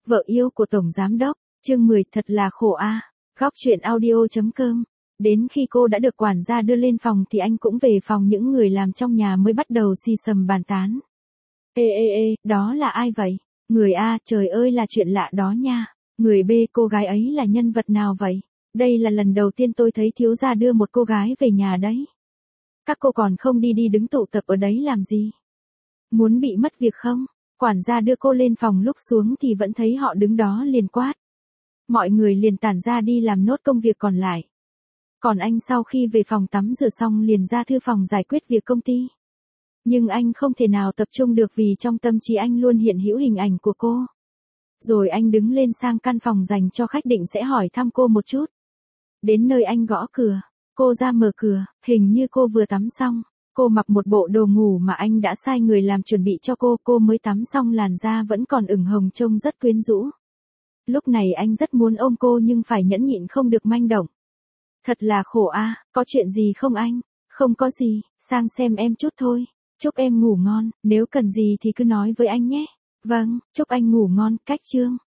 Vợ yêu của Tổng Giám Đốc, chương 10 thật là khổ a. Góc chuyện audio.com. Đến khi cô đã được quản gia đưa lên phòng thì anh cũng về phòng, những người làm trong nhà mới bắt đầu xì xầm bàn tán. Ê, đó là ai vậy? Người A, trời ơi là chuyện lạ đó nha. Người B, cô gái ấy là nhân vật nào vậy? Đây là lần đầu tiên tôi thấy thiếu gia đưa một cô gái về nhà đấy. Các cô còn không đi đứng tụ tập ở đấy làm gì? Muốn bị mất việc không? Quản gia đưa cô lên phòng, lúc xuống thì vẫn thấy họ đứng đó liền quát. Mọi người liền tản ra đi làm nốt công việc còn lại. Còn anh sau khi về phòng tắm rửa xong liền ra thư phòng giải quyết việc công ty. Nhưng anh không thể nào tập trung được vì trong tâm trí anh luôn hiện hữu hình ảnh của cô. Rồi anh đứng lên sang căn phòng dành cho khách, định sẽ hỏi thăm cô một chút. Đến nơi anh gõ cửa, cô ra mở cửa, hình như cô vừa tắm xong. Cô mặc một bộ đồ ngủ mà anh đã sai người làm chuẩn bị cho cô mới tắm xong làn da vẫn còn ửng hồng trông rất quyến rũ. Lúc này anh rất muốn ôm cô nhưng phải nhẫn nhịn không được manh động. Thật là khổ a, có chuyện gì không anh? Không có gì, sang xem em chút thôi. Chúc em ngủ ngon, nếu cần gì thì cứ nói với anh nhé. Vâng, chúc anh ngủ ngon, cách chương.